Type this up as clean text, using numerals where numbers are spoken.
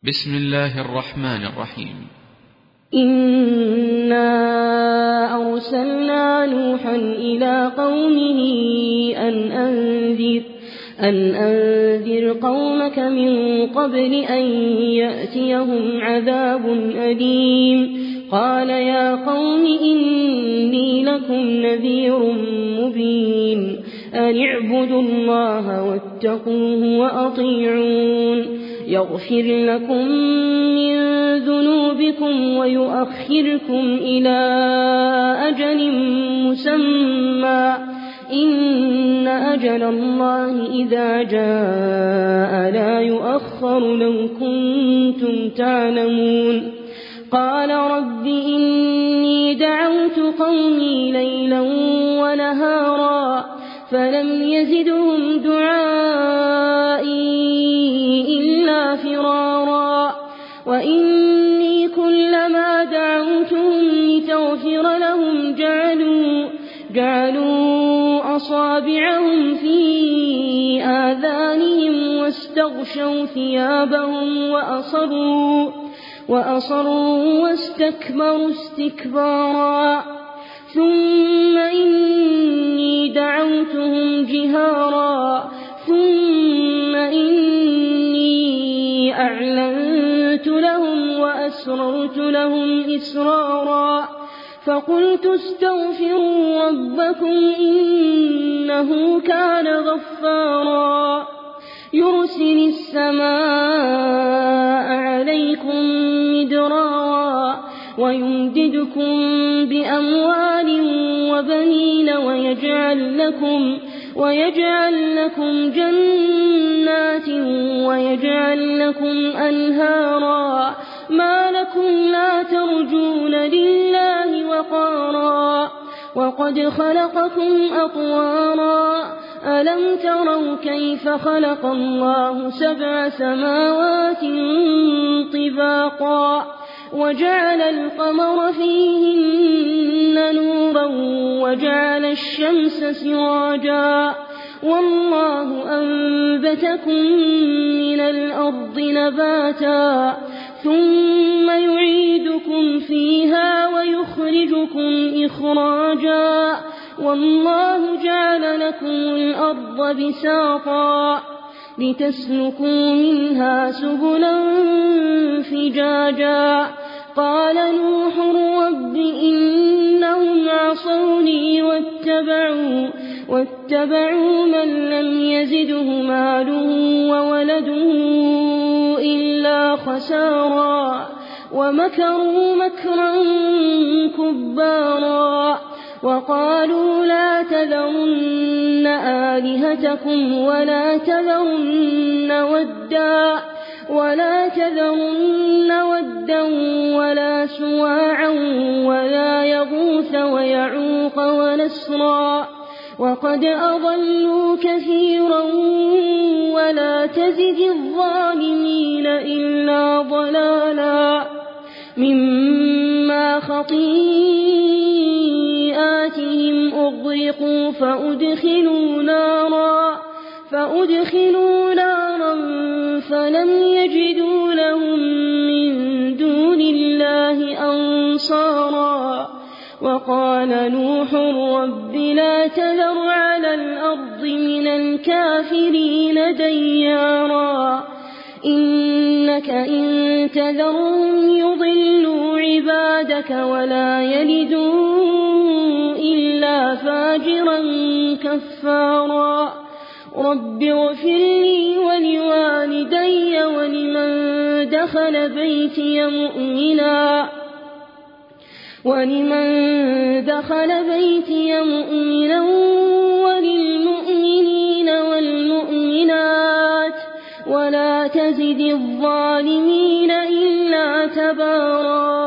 بسم الله الرحمن الرحيم. إنا أرسلنا نوحا إلى قومه أن أنذر قومك من قبل أن يأتيهم عذاب أليم. قال يا قوم إني لكم نذير مبين أن اعبدوا الله واتقوه وأطيعون يغفر لكم من ذنوبكم ويؤخركم إلى أجل مسمى إن أجل الله إذا جاء لا يؤخر لو كنتم تعلمون. قال رب إني دعوت قومي ليلا ونهارا فلم يزدهم دعائي إلا فرارا وإني كلما دعوتهم لتغفر لهم جعلوا أصابعهم في آذانهم واستغشوا ثيابهم وأصروا واستكبروا استكبارا ثم إني دعوتهم جهارا ثم إني أعلنت لهم وأسررت لهم إسرارا فقلت استغفروا ربكم إنه كان غفارا يرسل السماء عليكم مدرارا ويمددكم بأموال وبنين ويجعل لكم جنات ويجعل لكم أنهارا ما لكم لا ترجون لله وقارا وقد خلقكم أطوارا ألم تروا كيف خلق الله 7 سماوات طباقا وجعل القمر فيهن نورا وجعل الشمس سراجا والله أنبتكم من الأرض نباتا ثم يعيدكم فيها ويخرجكم إخراجا والله جعل لكم الأرض بساطا لتسلكوا منها سبلا فجاجا قال نوح رب إنهم عصوني واتبعوا من لم يزده ماله وولده إلا خسارا ومكروا مكرا كبارا وقالوا لا تذرن آلهتكم ولا تذرن ودا ولا سواعا ولا يغوث ويعوق ونسرا وقد أضلوا كثيرا ولا تزد الظالمين إلا ضلالا مما خطيئاتهم أغرقوا فأدخلوا نارا فلم يجدوا لهم من دون الله أنصارا وقال نوح رب لا تذر على الأرض من الكافرين ديارا إنك إن تذرهم يضلوا عبادك ولا يلدوا إلا فاجرا كفارا رب اغفر لي ولوالدي ولمن دخل بيتي مؤمنا وللمؤمنين والمؤمنات ولا تزد الظالمين إلا تبارا.